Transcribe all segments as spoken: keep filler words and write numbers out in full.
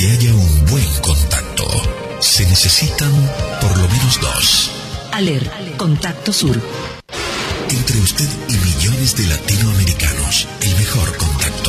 que haya un buen contacto, se necesitan por lo menos dos. ALER, Contacto Sur. Entre usted y millones de latinoamericanos, el mejor contacto.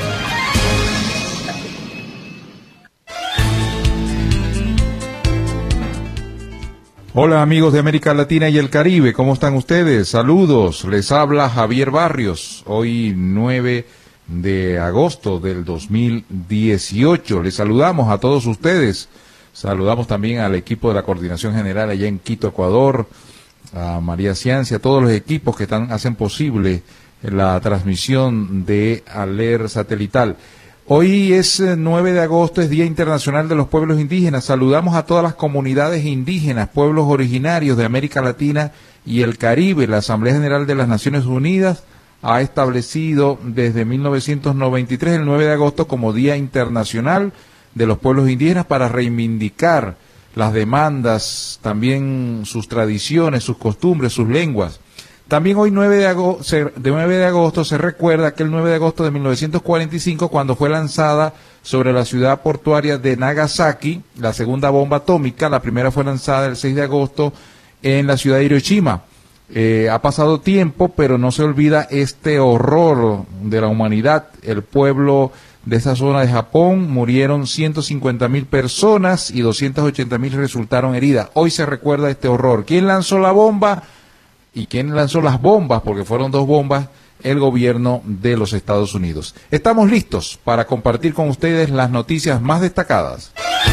Hola amigos de América Latina y el Caribe, ¿cómo están ustedes? Saludos, les habla Javier Barrios, hoy nueve de agosto del dos mil dieciocho. Les saludamos a todos ustedes, saludamos también al equipo de la Coordinación General allá en Quito, Ecuador, a María Ciancia, a todos los equipos que están, hacen posible la transmisión de ALER satelital. Hoy es nueve de agosto, es Día Internacional de los Pueblos Indígenas. Saludamos a todas las comunidades indígenas, pueblos originarios de América Latina y el Caribe. La Asamblea General de las Naciones Unidas ha establecido desde mil novecientos noventa y tres el nueve de agosto como Día Internacional de los Pueblos Indígenas para reivindicar las demandas, también sus tradiciones, sus costumbres, sus lenguas. También hoy nueve de agosto, se, de nueve de agosto se recuerda aquel nueve de agosto de mil novecientos cuarenta y cinco cuando fue lanzada sobre la ciudad portuaria de Nagasaki la segunda bomba atómica. La primera fue lanzada el seis de agosto en la ciudad de Hiroshima. Eh, ha pasado tiempo, pero no se olvida este horror de la humanidad. El pueblo de esa zona de Japón murieron ciento cincuenta mil personas y doscientas ochenta mil resultaron heridas. Hoy se recuerda este horror. ¿Quién lanzó la bomba? ¿Y quién lanzó las bombas? Porque fueron dos bombas, el gobierno de los Estados Unidos. Estamos listos para compartir con ustedes las noticias más destacadas.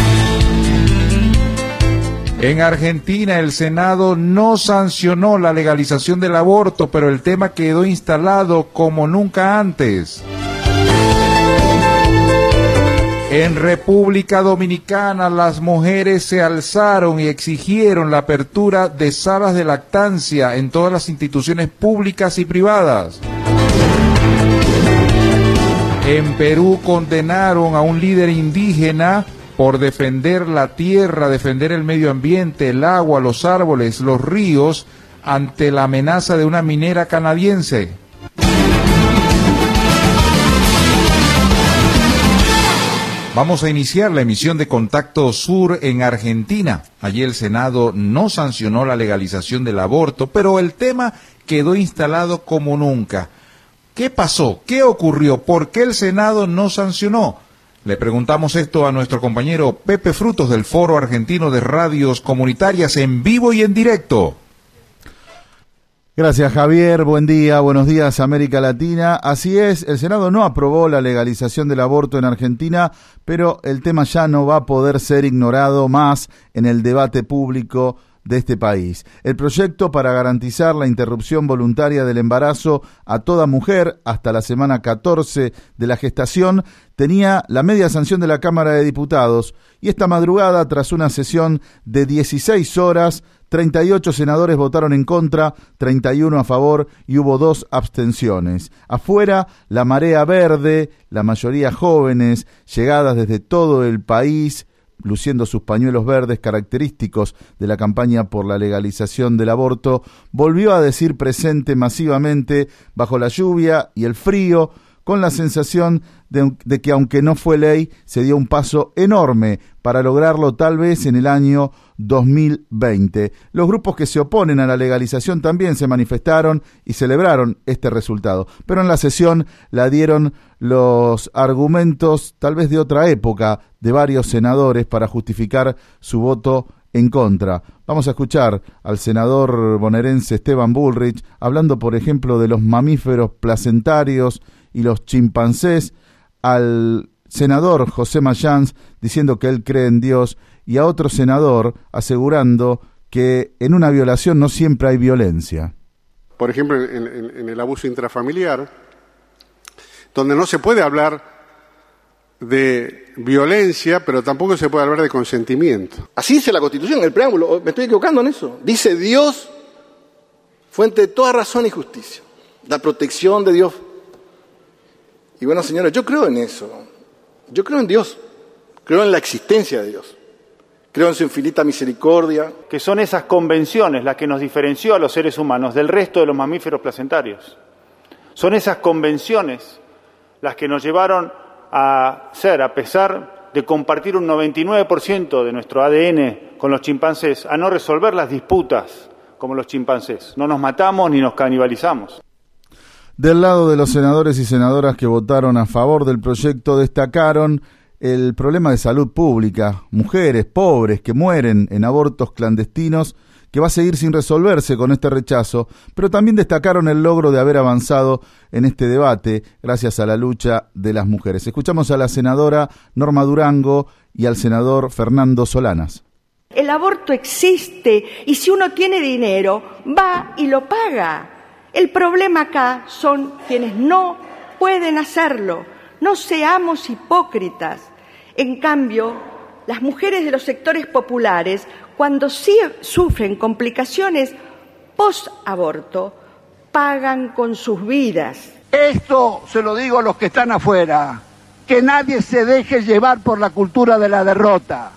En Argentina, el Senado no sancionó la legalización del aborto, pero el tema quedó instalado como nunca antes. En República Dominicana, las mujeres se alzaron y exigieron la apertura de salas de lactancia en todas las instituciones públicas y privadas. En Perú condenaron a un líder indígena por defender la tierra, defender el medio ambiente, el agua, los árboles, los ríos, ante la amenaza de una minera canadiense. Vamos a iniciar la emisión de Contacto Sur en Argentina. Allí el Senado no sancionó la legalización del aborto, pero el tema quedó instalado como nunca. ¿Qué pasó? ¿Qué ocurrió? ¿Por qué el Senado no sancionó? Le preguntamos esto a nuestro compañero Pepe Frutos del Foro Argentino de Radios Comunitarias en vivo y en directo. Gracias, Javier. Buen día, buenos días, América Latina. Así es, el Senado no aprobó la legalización del aborto en Argentina, pero el tema ya no va a poder ser ignorado más en el debate público de este país. El proyecto para garantizar la interrupción voluntaria del embarazo a toda mujer hasta la semana catorce de la gestación tenía la media sanción de la Cámara de Diputados y esta madrugada, tras una sesión de dieciséis horas, treinta y ocho senadores votaron en contra, treinta y uno a favor y hubo dos abstenciones. Afuera, la marea verde, la mayoría jóvenes, llegadas desde todo el país, luciendo sus pañuelos verdes característicos de la campaña por la legalización del aborto, volvió a decir presente masivamente bajo la lluvia y el frío, con la sensación de, de que aunque no fue ley, se dio un paso enorme para lograrlo tal vez en el año dos mil veinte. Los grupos que se oponen a la legalización también se manifestaron y celebraron este resultado, pero en la sesión la dieron los argumentos tal vez de otra época de varios senadores para justificar su voto en contra. Vamos a escuchar al senador bonaerense Esteban Bullrich hablando, por ejemplo, de los mamíferos placentarios y los chimpancés, al senador José Mayans diciendo que él cree en Dios y a otro senador asegurando que en una violación no siempre hay violencia. Por ejemplo, en, en, en el abuso intrafamiliar, donde no se puede hablar de violencia, pero tampoco se puede hablar de consentimiento. Así dice la Constitución, el preámbulo. ¿Me estoy equivocando en eso? Dice Dios, fuente de toda razón y justicia. La protección de Dios. Y bueno, señores, yo creo en eso. Yo creo en Dios. Creo en la existencia de Dios. Creo en su infinita misericordia. Que son esas convenciones las que nos diferenció a los seres humanos del resto de los mamíferos placentarios. Son esas convenciones las que nos llevaron a ser, a pesar de compartir un noventa y nueve por ciento de nuestro A D N con los chimpancés a no resolver las disputas como los chimpancés. No nos matamos ni nos canibalizamos. Del lado de los senadores y senadoras que votaron a favor del proyecto destacaron el problema de salud pública, mujeres pobres que mueren en abortos clandestinos, que va a seguir sin resolverse con este rechazo, pero también destacaron el logro de haber avanzado en este debate gracias a la lucha de las mujeres. Escuchamos a la senadora Norma Durango y al senador Fernando Solanas. El aborto existe y si uno tiene dinero, va y lo paga. El problema acá son quienes no pueden hacerlo. No seamos hipócritas. En cambio, las mujeres de los sectores populares, cuando sí sufren complicaciones post-aborto, pagan con sus vidas. Esto se lo digo a los que están afuera, que nadie se deje llevar por la cultura de la derrota.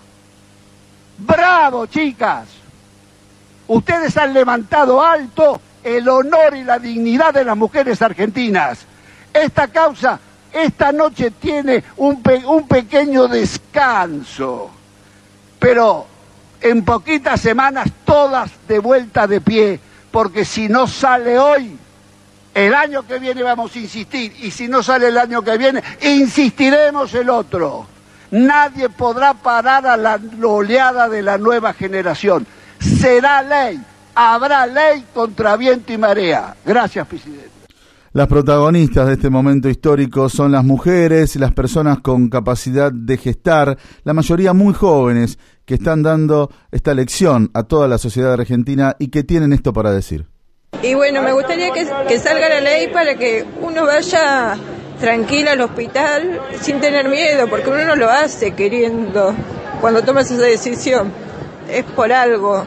¡Bravo, chicas! Ustedes han levantado alto el honor y la dignidad de las mujeres argentinas. Esta causa, esta noche tiene un, pe- un pequeño descanso, pero en poquitas semanas todas de vuelta de pie, porque si no sale hoy, el año que viene vamos a insistir, y si no sale el año que viene, insistiremos el otro. Nadie podrá parar a la oleada de la nueva generación. Será ley, habrá ley contra viento y marea. Gracias, presidente. Las protagonistas de este momento histórico son las mujeres, las personas con capacidad de gestar, la mayoría muy jóvenes, que están dando esta lección a toda la sociedad argentina y que tienen esto para decir. Y bueno, me gustaría que, que salga la ley para que uno vaya tranquila al hospital sin tener miedo, porque uno no lo hace queriendo cuando tomas esa decisión, es por algo.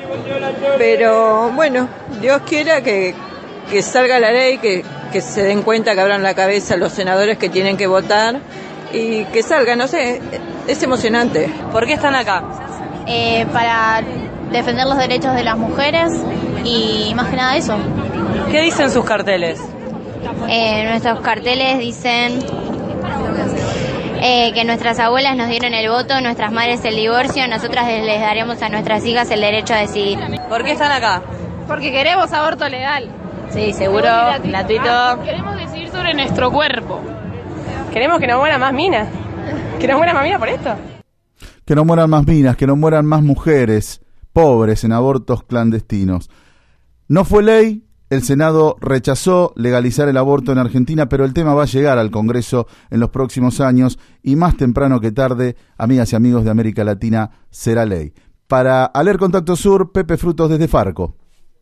Pero bueno, Dios quiera que, que salga la ley, que, que se den cuenta, que abran la cabeza los senadores que tienen que votar y que salga, no sé, es emocionante. ¿Por qué están acá? Eh, para defender los derechos de las mujeres y más que nada eso. ¿Qué dicen sus carteles? Eh, nuestros carteles dicen eh, que nuestras abuelas nos dieron el voto, nuestras madres el divorcio, nosotras les daremos a nuestras hijas el derecho a decidir. ¿Por qué están acá? Porque queremos aborto legal. Sí, seguro, gratuito. Queremos decidir sobre nuestro cuerpo. Queremos que no mueran más minas. Que no mueran más minas por esto. Que no mueran más minas, que no mueran más mujeres pobres en abortos clandestinos. No fue ley, el Senado rechazó legalizar el aborto en Argentina, pero el tema va a llegar al Congreso en los próximos años y más temprano que tarde, amigas y amigos de América Latina, será ley. Para Aler Contacto Sur, Pepe Frutos desde Farco.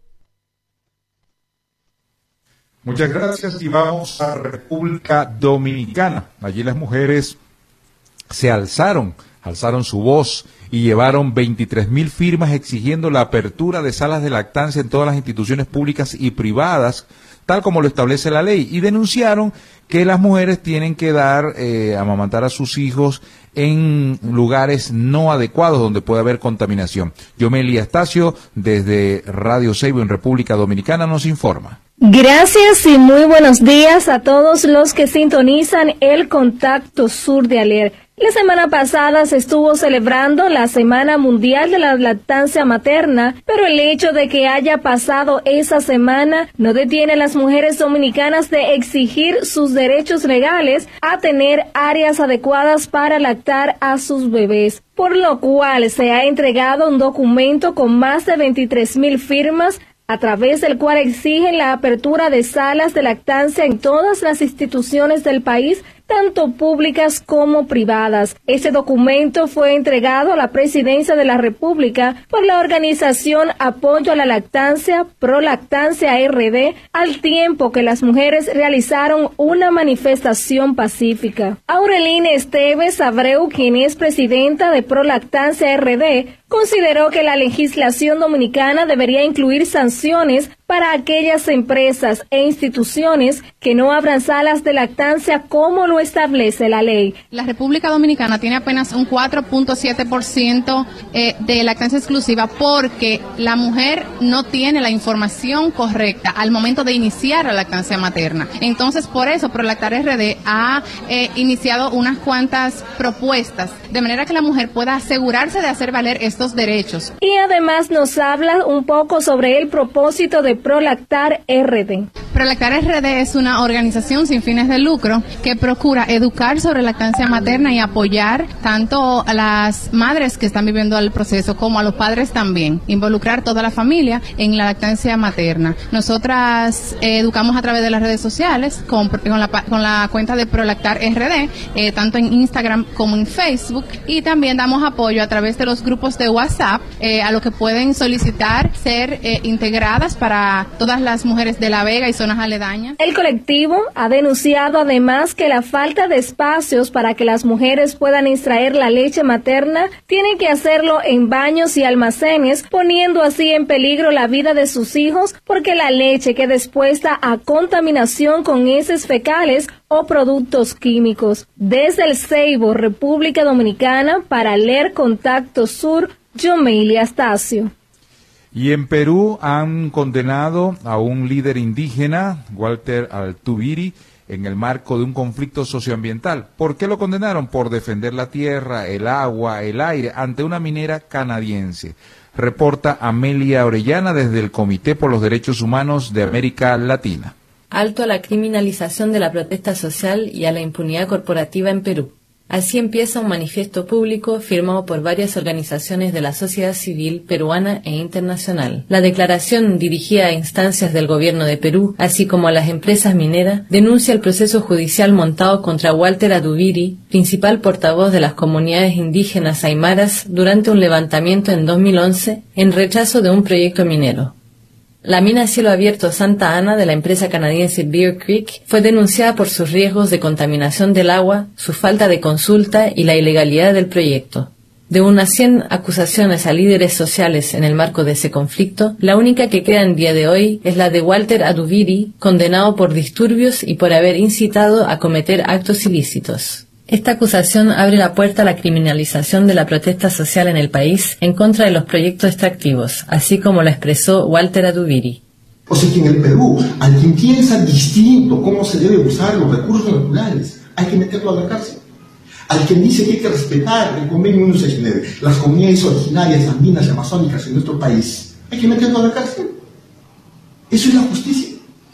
Muchas gracias y vamos a República Dominicana. Allí las mujeres se alzaron, alzaron su voz y llevaron veintitrés mil firmas exigiendo la apertura de salas de lactancia en todas las instituciones públicas y privadas, tal como lo establece la ley, y denunciaron que las mujeres tienen que dar, eh, amamantar a sus hijos en lugares no adecuados donde puede haber contaminación. Yomelia Estacio, desde Radio Seibo en República Dominicana, nos informa. Gracias y muy buenos días a todos los que sintonizan el Contacto Sur de Aler. La semana pasada se estuvo celebrando la Semana Mundial de la Lactancia Materna, pero el hecho de que haya pasado esa semana no detiene a las mujeres dominicanas de exigir sus derechos legales a tener áreas adecuadas para lactar a sus bebés, por lo cual se ha entregado un documento con más de veintitrés mil firmas a través del cual exigen la apertura de salas de lactancia en todas las instituciones del país, tanto públicas como privadas. Este documento fue entregado a la Presidencia de la República por la organización Apoyo a la Lactancia, Prolactancia R D, al tiempo que las mujeres realizaron una manifestación pacífica. Aureline Esteves Abreu, quien es presidenta de Prolactancia R D, consideró que la legislación dominicana debería incluir sanciones para aquellas empresas e instituciones que no abran salas de lactancia como lo establece la ley. La República Dominicana tiene apenas un cuatro punto siete por ciento eh, de lactancia exclusiva porque la mujer no tiene la información correcta al momento de iniciar la lactancia materna. Entonces, por eso Prolactar R D ha eh, iniciado unas cuantas propuestas de manera que la mujer pueda asegurarse de hacer valer estos derechos. Y además nos habla un poco sobre el propósito de Prolactar R D. Prolactar R D es una organización sin fines de lucro que procura educar sobre lactancia materna y apoyar tanto a las madres que están viviendo el proceso como a los padres también, involucrar toda la familia en la lactancia materna. Nosotras eh, educamos a través de las redes sociales con, con, la, con la cuenta de Prolactar R D, eh, tanto en Instagram como en Facebook, y también damos apoyo a través de los grupos de WhatsApp eh, a los que pueden solicitar ser eh, integradas para todas las mujeres de La Vega y zonas aledañas. El colectivo ha denunciado además que la falta de espacios para que las mujeres puedan extraer la leche materna tienen que hacerlo en baños y almacenes, poniendo así en peligro la vida de sus hijos porque la leche queda expuesta a contaminación con heces fecales o productos químicos. Desde el Ceibo, República Dominicana, para Leer Contacto Sur, Yomelia Astacio. Y en Perú han condenado a un líder indígena, Walter Altubiri, en el marco de un conflicto socioambiental. ¿Por qué lo condenaron? Por defender la tierra, el agua, el aire, ante una minera canadiense. Reporta Amelia Orellana desde el Comité por los Derechos Humanos de América Latina. Alto a la criminalización de la protesta social y a la impunidad corporativa en Perú. Así empieza un manifiesto público firmado por varias organizaciones de la sociedad civil peruana e internacional. La declaración, dirigida a instancias del gobierno de Perú, así como a las empresas mineras, denuncia el proceso judicial montado contra Walter Adubiri, principal portavoz de las comunidades indígenas aymaras, durante un levantamiento en dos mil once en rechazo de un proyecto minero. La mina a cielo abierto Santa Ana de la empresa canadiense Bear Creek fue denunciada por sus riesgos de contaminación del agua, su falta de consulta y la ilegalidad del proyecto. De unas cien acusaciones a líderes sociales en el marco de ese conflicto, la única que queda en día de hoy es la de Walter Adubiri, condenado por disturbios y por haber incitado a cometer actos ilícitos. Esta acusación abre la puerta a la criminalización de la protesta social en el país en contra de los proyectos extractivos, así como lo expresó Walter Adubiri. O sea que en el Perú, al quien piensa distinto cómo se debe usar los recursos naturales, hay que meterlo a la cárcel. Al quien dice que hay que respetar el convenio ciento sesenta y nueve, las comunidades originarias andinas y amazónicas en nuestro país, hay que meterlo a la cárcel. Eso es la justicia.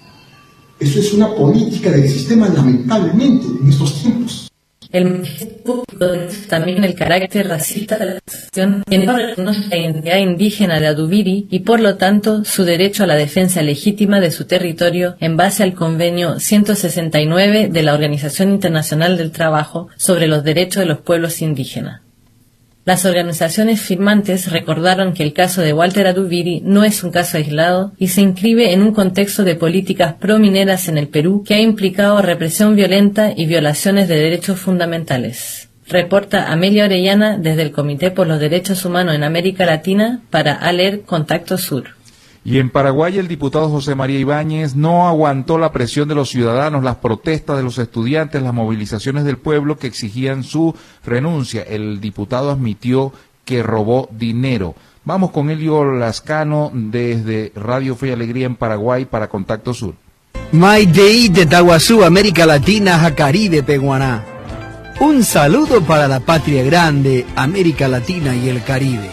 Eso es una política del sistema, lamentablemente, en estos tiempos. El manifiesto también el carácter racista de la asociación, que no reconoce la identidad indígena de Adubiri y por lo tanto su derecho a la defensa legítima de su territorio en base al convenio ciento sesenta y nueve de la Organización Internacional del Trabajo sobre los derechos de los pueblos indígenas. Las organizaciones firmantes recordaron que el caso de Walter Adubiri no es un caso aislado y se inscribe en un contexto de políticas promineras en el Perú que ha implicado represión violenta y violaciones de derechos fundamentales. Reporta Amelia Orellana desde el Comité por los Derechos Humanos en América Latina para ALER Contacto Sur. Y en Paraguay el diputado José María Ibáñez no aguantó la presión de los ciudadanos, las protestas de los estudiantes, las movilizaciones del pueblo que exigían su renuncia. El diputado admitió que robó dinero. Vamos con Elio Lascano desde Radio Fe y Alegría en Paraguay para Contacto Sur. Maitei de Taguazú, América Latina, Jacaribe, Peguaná. Un saludo para la patria grande, América Latina y el Caribe.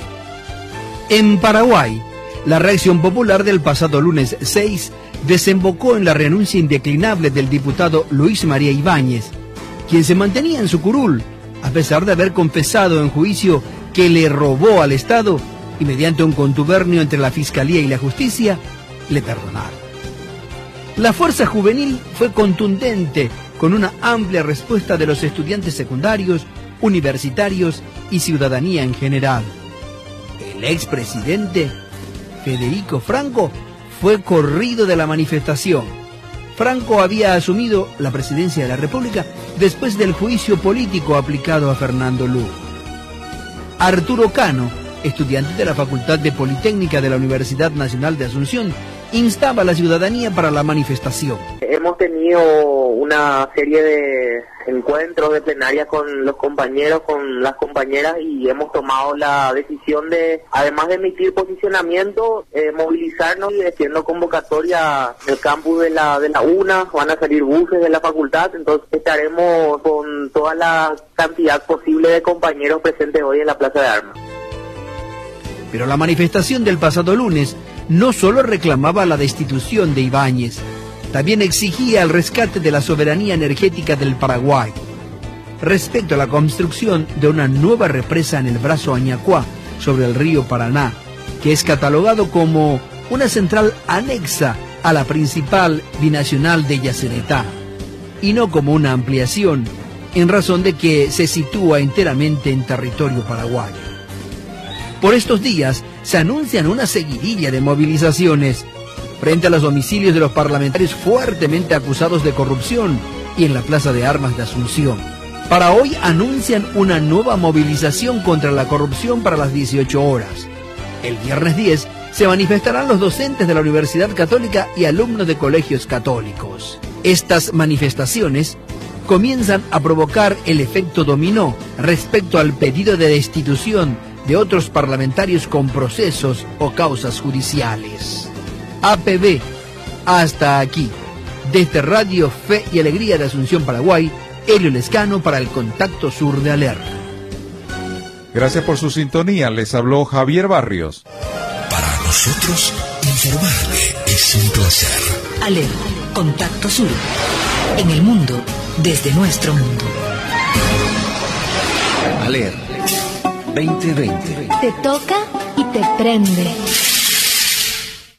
En Paraguay, la reacción popular del pasado lunes seis desembocó en la renuncia indeclinable del diputado Luis María Ibáñez, quien se mantenía en su curul, a pesar de haber confesado en juicio que le robó al Estado y mediante un contubernio entre la Fiscalía y la Justicia, le perdonaron. La fuerza juvenil fue contundente, con una amplia respuesta de los estudiantes secundarios, universitarios y ciudadanía en general. El expresidente Federico Franco fue corrido de la manifestación. Franco había asumido la presidencia de la República después del juicio político aplicado a Fernando Lugo. Arturo Cano estudiante de la Facultad de Politécnica de la Universidad Nacional de Asunción, instaba a la ciudadanía para la manifestación. Hemos tenido una serie de encuentros de plenaria con los compañeros, con las compañeras, y hemos tomado la decisión de, además de emitir posicionamiento, eh, movilizarnos y haciendo convocatoria en el campus de la, de la UNA. Van a salir buses de la facultad, entonces estaremos con toda la cantidad posible de compañeros presentes hoy en la Plaza de Armas. Pero la manifestación del pasado lunes no solo reclamaba la destitución de Ibáñez, también exigía el rescate de la soberanía energética del Paraguay. Respecto a la construcción de una nueva represa en el brazo Añacuá, sobre el río Paraná, que es catalogado como una central anexa a la principal binacional de Yacyretá, y no como una ampliación, en razón de que se sitúa enteramente en territorio paraguayo. Por estos días se anuncian una seguidilla de movilizaciones frente a los domicilios de los parlamentarios fuertemente acusados de corrupción y en la Plaza de Armas de Asunción. Para hoy anuncian una nueva movilización contra la corrupción para las dieciocho horas. El viernes diez se manifestarán los docentes de la Universidad Católica y alumnos de colegios católicos. Estas manifestaciones comienzan a provocar el efecto dominó respecto al pedido de destitución de otros parlamentarios con procesos o causas judiciales. A P B, hasta aquí. Desde Radio Fe y Alegría de Asunción, Paraguay, Helio Lescano para el Contacto Sur de Aler. Gracias por su sintonía. Les habló Javier Barrios. Para nosotros, informarle es un placer. Aler, Contacto Sur. En el mundo, desde nuestro mundo. Aler veinte veinte. Te toca y te prende.